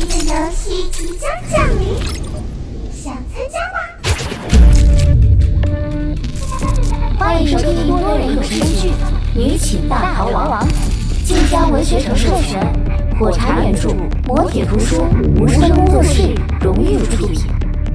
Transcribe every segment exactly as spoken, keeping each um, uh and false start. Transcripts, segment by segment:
的游戏即将降临，想参加吗？ 欢迎收听多人有声剧《女寝大逃亡》，晋江文学城授权，火柴原著，磨铁图书，无声工作室荣誉出品。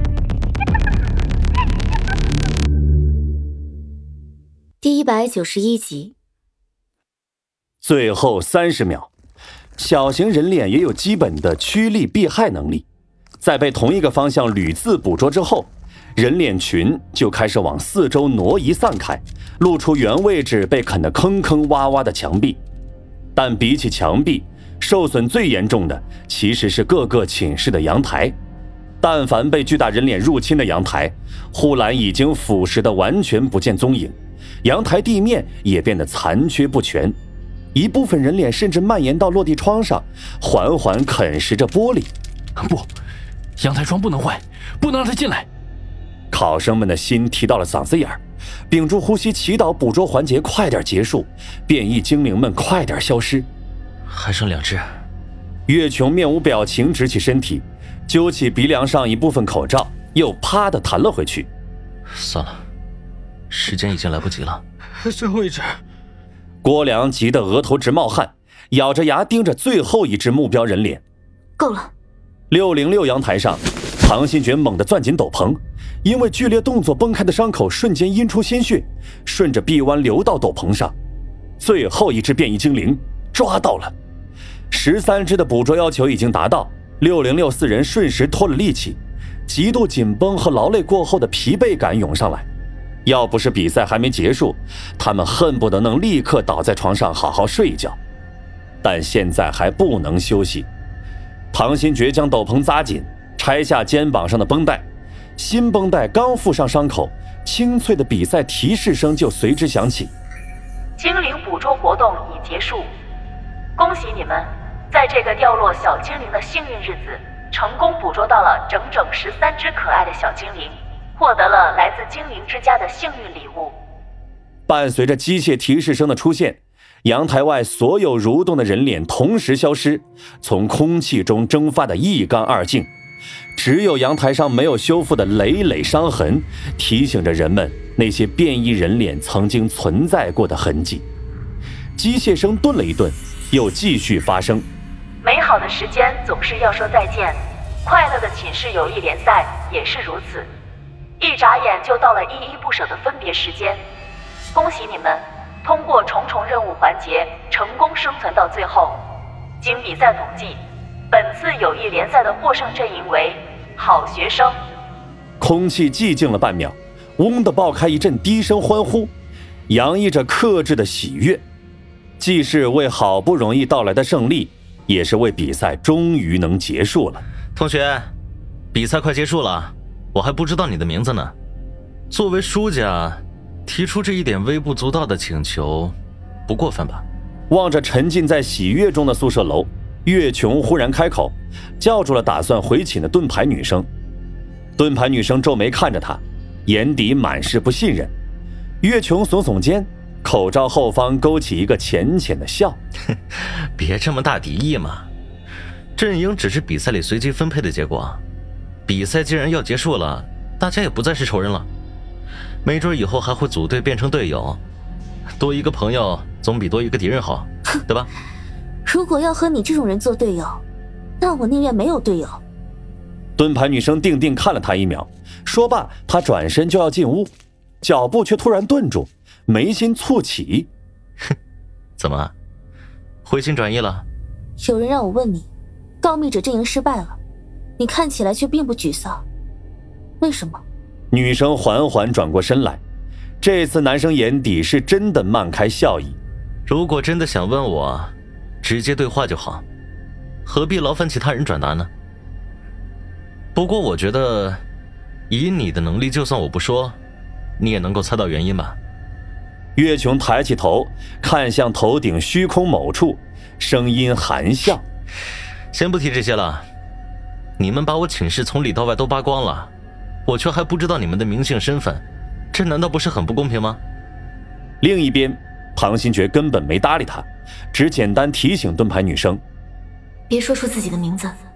第一百九十一集。 最后三十秒，小型人脸也有基本的趋利避害能力，在被同一个方向屡次捕捉之后，人脸群就开始往四周挪移散开，露出原位置被啃得坑坑洼洼的墙壁。但比起墙壁，受损最严重的其实是各个寝室的阳台。但凡被巨大人脸入侵的阳台，护栏已经腐蚀得完全不见踪影，阳台地面也变得残缺不全，一部分人脸甚至蔓延到落地窗上，缓缓啃食着玻璃。 不，阳台窗不能坏，不能让他进来。 考生们的心提到了嗓子眼儿，屏住呼吸祈祷捕捉环节快点结束，变异精灵们快点消失。 还剩两只。 岳琼面无表情直起身体，揪起鼻梁上一部分口罩，又啪地弹了回去。 算了，时间已经来不及了。 最后一只。 郭良急得额头直冒汗，咬着牙盯着最后一只目标人脸。 够了。 六零六阳台上，唐新觉猛地攥紧斗篷，因为剧烈动作崩开的伤口瞬间阴出鲜血，顺着臂弯流到斗篷上。最后一只变异精灵抓到了，十三只的捕捉要求已经达到，六零六四人瞬时脱了力气，极度紧绷和劳累过后的疲惫感涌上来。要不是比赛还没结束，他们恨不得能立刻倒在床上好好睡一觉，但现在还不能休息。唐新觉将斗篷扎紧，拆下肩膀上的绷带，新绷带刚附上伤口，清脆的比赛提示声就随之响起。 精灵捕捉活动已结束，恭喜你们，在这个掉落小精灵的幸运日子，成功捕捉到了整整十三只可爱的小精灵，获得了来自精灵之家的幸运礼物。 伴随着机械提示声的出现，阳台外所有蠕动的人脸同时消失，从空气中蒸发得一干二净。只有阳台上没有修复的累累伤痕，提醒着人们那些变异人脸曾经存在过的痕迹。机械声顿了一顿，又继续发声。 美好的时间总是要说再见，快乐的寝室友谊联赛也是如此。一眨眼就到了依依不舍的分别时间，恭喜你们通过重重任务环节成功生存到最后。经比赛统计，本次友谊联赛的获胜阵营为好学生。 空气寂静了半秒，嗡地爆开一阵低声欢呼，洋溢着克制的喜悦，既是为好不容易到来的胜利，也是为比赛终于能结束了。 同学，比赛快结束了，我还不知道你的名字呢。作为输家，提出这一点微不足道的请求，不过分吧？ 望着沉浸在喜悦中的宿舍楼，岳琼忽然开口，叫住了打算回寝的盾牌女生。盾牌女生皱眉看着他，眼底满是不信任。岳琼耸耸肩，口罩后方勾起一个浅浅的笑。 别这么大敌意嘛，阵营只是比赛里随机分配的结果，比赛既然要结束了，大家也不再是仇人了，没准以后还会组队变成队友，多一个朋友总比多一个敌人好，对吧？ 如果要和你这种人做队友，那我宁愿没有队友。 盾牌女生定定看了他一秒，说罢她转身就要进屋，脚步却突然顿住，眉心蹙起。 哼，怎么回心转意了？ 有人让我问你，告密者阵营失败了，你看起来却并不沮丧，为什么？ 女生缓缓转过身来，这次男生眼底是真的漫开笑意。 如果真的想问我，直接对话就好，何必劳烦其他人转达呢？不过我觉得，以你的能力，就算我不说，你也能够猜到原因吧。 岳琼抬起头，看向头顶虚空某处，声音含笑。 先不提这些了，你们把我寝室从里到外都扒光了，我却还不知道你们的名姓身份，这难道不是很不公平吗？ 另一边，唐新觉根本没搭理他，只简单提醒盾牌女生： 别说出自己的名字，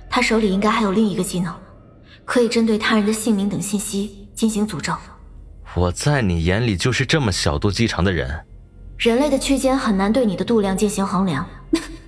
他手里应该还有另一个技能，可以针对他人的姓名等信息进行诅咒。 我在你眼里就是这么小肚鸡肠的人？ 人类的区间很难对你的度量进行衡量。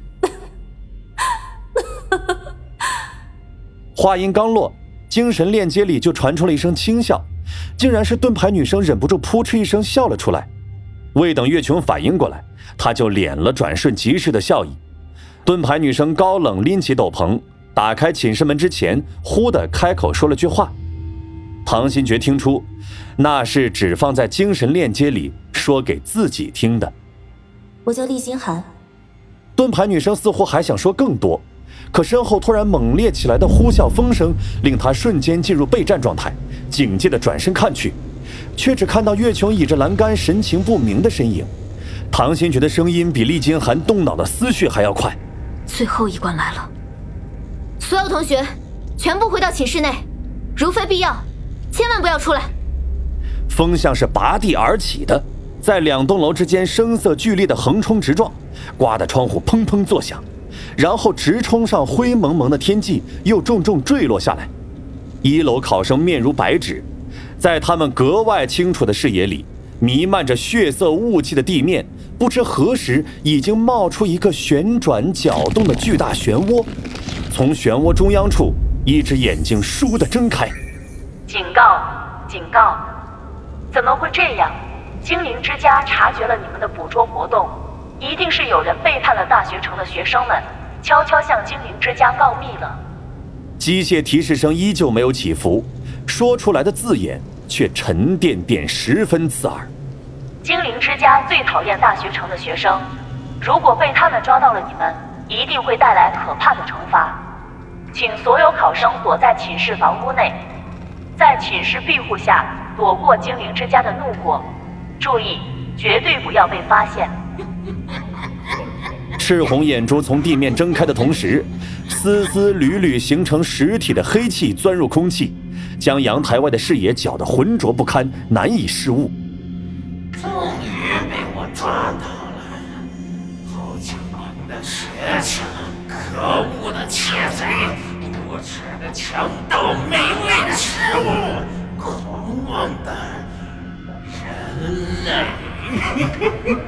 话音刚落，精神链接里就传出了一声轻笑，竟然是盾牌女生忍不住扑哧一声笑了出来。未等月琼反应过来，她就敛了转瞬即逝的笑意。盾牌女生高冷拎起斗篷，打开寝室门之前，忽地开口说了句话。唐新觉听出，那是只放在精神链接里说给自己听的。 我叫厉心寒。 盾牌女生似乎还想说更多，可身后突然猛烈起来的呼啸风声令她瞬间进入备战状态，警戒地转身看去，却只看到月琼倚着栏杆神情不明的身影。唐新觉的声音比厉金寒动脑的思绪还要快。 最后一关来了，所有同学全部回到寝室内，如非必要千万不要出来。 风像是拔地而起的，在两栋楼之间声色俱厉的横冲直撞，刮得窗户砰砰作响，然后直冲上灰蒙蒙的天际，又重重坠落下来。一楼考生面如白纸，在他们格外清楚的视野里，弥漫着血色雾气的地面，不知何时已经冒出一个旋转搅动的巨大漩涡。从漩涡中央处，一只眼睛倏地睁开。 警告！警告！怎么会这样？精灵之家察觉了你们的捕捉活动，一定是有人背叛了大学城的学生们，悄悄向精灵之家告密了。 机械提示声依旧没有起伏，说出来的字眼却沉甸甸，十分刺耳。 精灵之家最讨厌大学城的学生，如果被他们抓到了你们，一定会带来可怕的惩罚。请所有考生躲在寝室房屋内，在寝室庇护下躲过精灵之家的怒火，注意，绝对不要被发现。 赤红眼珠从地面睁开的同时，丝丝缕缕形成实体的黑气钻入空气，将阳台外的视野搅得浑浊不堪，难以视物。 终于被我抓到了，偷抢你们的学生，可恶的窃贼，无耻的强盗，美味的食物，狂妄的人类。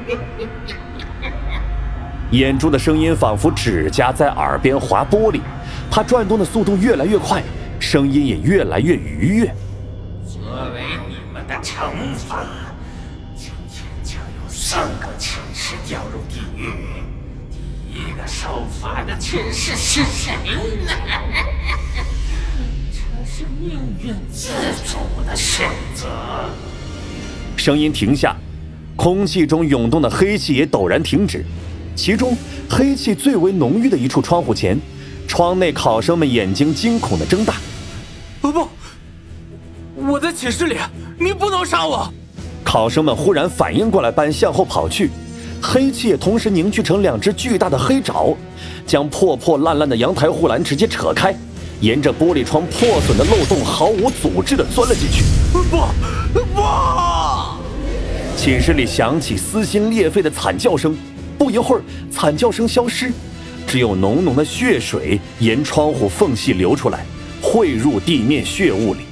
眼珠的声音仿佛指甲在耳边划玻璃，它转动的速度越来越快，声音也越来越愉悦。 作为你们的惩罚，今天将有三个寝室掉入地狱。第一个受罚的寝室是谁呢？这是命运自主的选择。 声音停下，空气中涌动的黑气也陡然停止。其中黑气最为浓郁的一处窗户前，窗内考生们眼睛惊恐地睁大。 哦不，我在寝室里，你不能杀我！ 考生们忽然反应过来般向后跑去，黑气也同时凝聚成两只巨大的黑爪，将破破烂烂的阳台护栏直接扯开，沿着玻璃窗破损的漏洞毫无组织地钻了进去。 不不！ 寝室里响起撕心裂肺的惨叫声，不一会儿，惨叫声消失，只有浓浓的血水沿窗户缝隙流出来，汇入地面血雾里。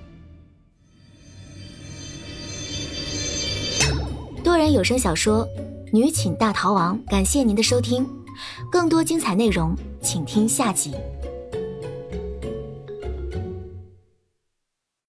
多人有声小说《女寝大逃亡》，感谢您的收听，更多精彩内容请听下集。